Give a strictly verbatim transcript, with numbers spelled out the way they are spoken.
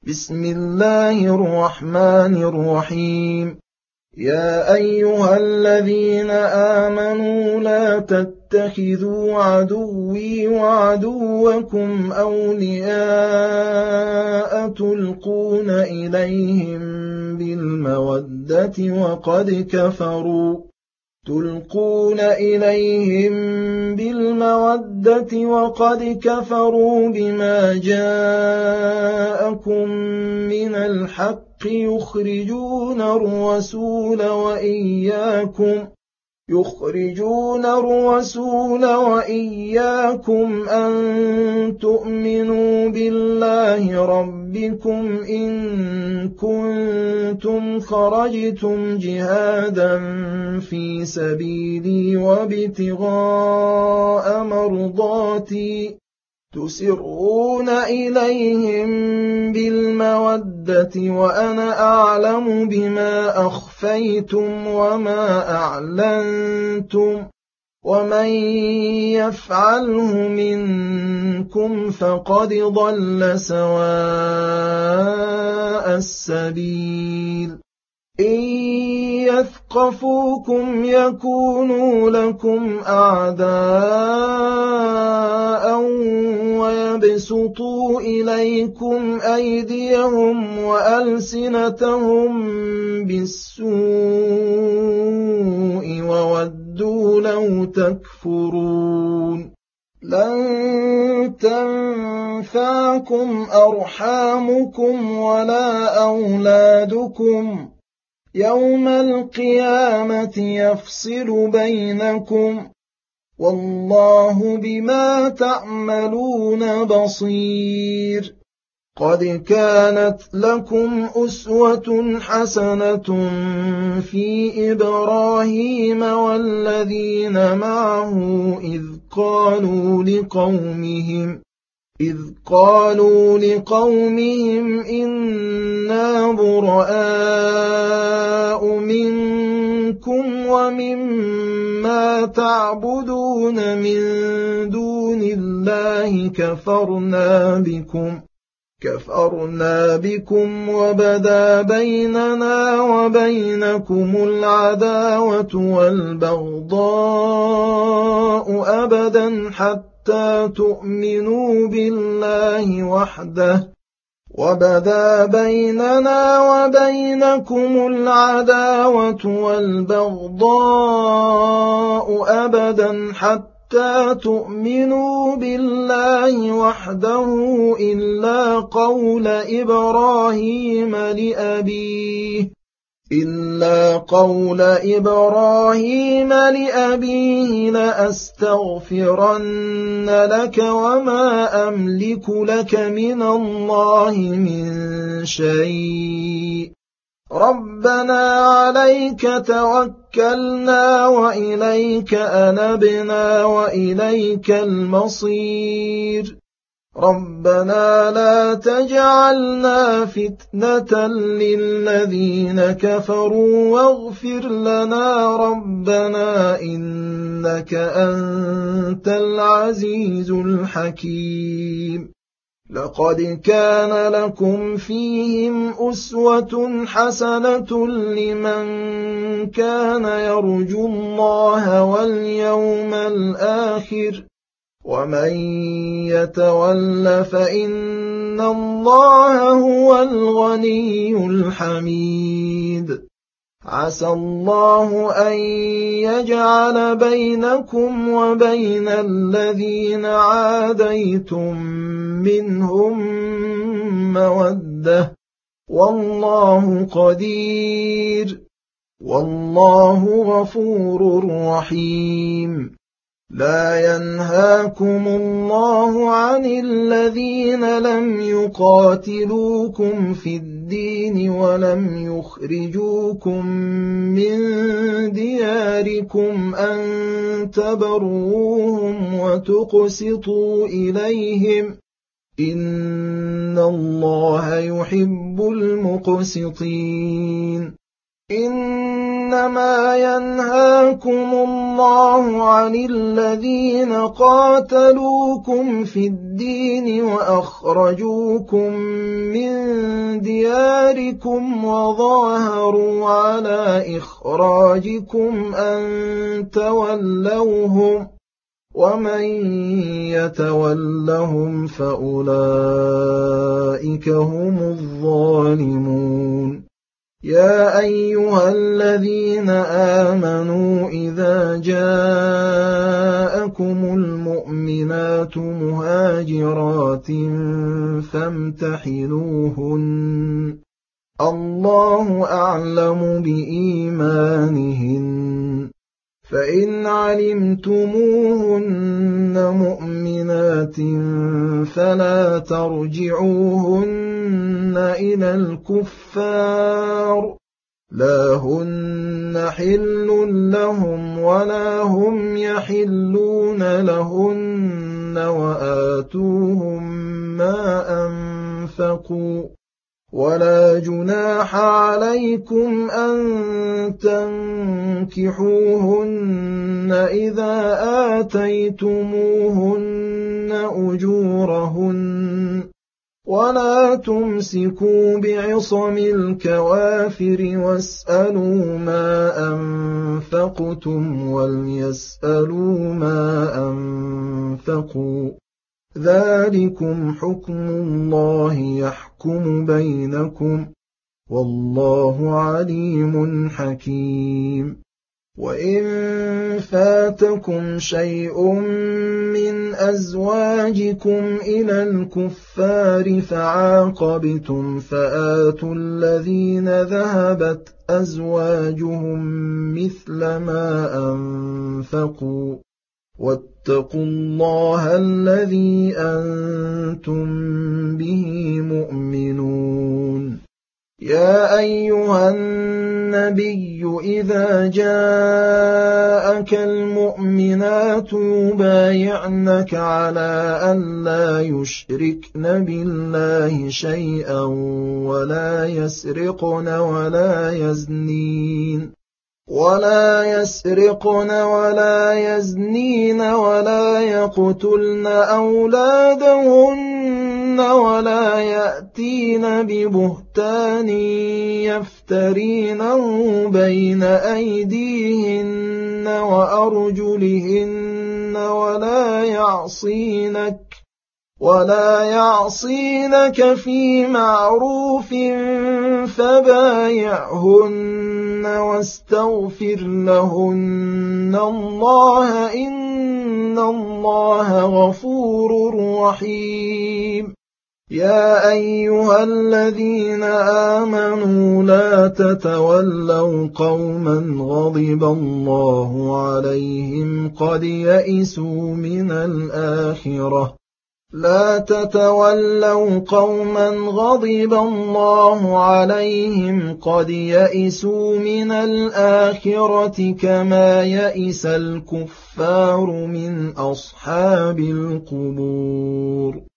بسم الله الرحمن الرحيم. يا أيها الذين آمنوا لا تتخذوا عدوي وعدوكم أولياء تلقون إليهم بالمودة وقد كفروا تلقون إليهم بالمودة وقد كفروا بما جاءكم من الحق يخرجون الرسول وإياكم يخرجون الرسول وإياكم أن تؤمنوا بالله ربكم إن كنتم خرجتم جهادا في سبيلي وابتغاء مرضاتي تسرون إليهم بالمودة وأنا أعلم بما أخفيتم وما أعلنتم ومن يفعله منكم فقد ضل سواء السبيل. إن يثقفوكم يكونوا لكم أعداء ويبسطوا إليكم أيديهم وألسنتهم بالسوء وودوا لو تكفرون. لن تنفعكم أرحامكم ولا أولادكم يوم القيامة يفصل بينكم والله بما تعملون بصير. قد كانت لكم أسوة حسنة في إبراهيم والذين معه إذ قالوا لقومهم إذ قالوا لقومهم إنا براء منكم ومما تعبدون من دون الله كفرنا بكم كفرنا بكم وبدا بيننا وبينكم العداوة والبغضاء أبدا حتى تؤمنوا بالله وحده وبدا بيننا وبينكم العداوة والبغضاء أبدا حتى تؤمنوا بالله وحده إلا قول إبراهيم لأبيه إلا قول إبراهيم لأبيه لأستغفرن لك وما أملك لك من الله من شيء ربنا عليك توكلنا وإليك أنبنا وإليك المصير. ربنا لا تجعلنا فتنة للذين كفروا واغفر لنا ربنا إنك أنت العزيز الحكيم. لقد كان لكم فيهم أسوة حسنة لمن كان يرجو الله واليوم الآخر ومن يتول فإن الله هو الغني الحميد. عسى الله أن يجعل بينكم وبين الذين عاديتم منهم مودة والله قدير والله غفور رحيم. لا ينهاكم الله عن الذين لم يقاتلوكم في الدين ولم يخرجوكم من دياركم أن تبروهم وتقسطوا إليهم إن الله يحب المقسطين. إنما ينهاكم الله عن الذين قاتلوكم في الدين وأخرجوكم من دياركم وظاهروا على إخراجكم أن تولوهم ومن يتولهم فأولئك هم الظالمون يا أيها الذين آمنوا إذا جاءكم المؤمنات مهاجرات فامتحنوهن الله أعلم بإيمانهن فإن علمتموهن مؤمنات فلا ترجعوهن إلى الكفار لا هن حل لهم ولا هم يحلون لهن وآتوهم ما أنفقوا ولا جناح عليكم أن تنكحوهن إذا آتيتموهن أجورهن ولا تمسكوا بعصم الكوافر واسألوا ما أنفقتم وليسألوا ما أنفقوا ذلكم حكم الله يحكم بينكم والله عليم حكيم وإن فاتكم شيء من أزواجكم إلى الكفار فعاقبتم فآتوا الذين ذهبت أزواجهم مثل ما أنفقوا واتقوا الله الذي أنتم به مؤمنون يا أيها النبي إذا جاءك المؤمنات يبايعنك على أن لا يشركن بالله شيئا ولا يسرقن ولا يزنين ولا يسرقن ولا يزنين ولا يقتلن أولادهن ولا يأتين ببهتان يفترينه بين أيديهن وأرجلهن ولا يعصينك ولا يعصينك في معروف فبايعهن واستغفر لهن الله إن الله غفور رحيم يا أيها الذين آمنوا لا تتولوا قوما غضب الله عليهم قد يئسوا من الآخرة لا تتولوا قوما غضب الله عليهم قد يئسوا من الآخرة كما يئس الكفار من أصحاب القبور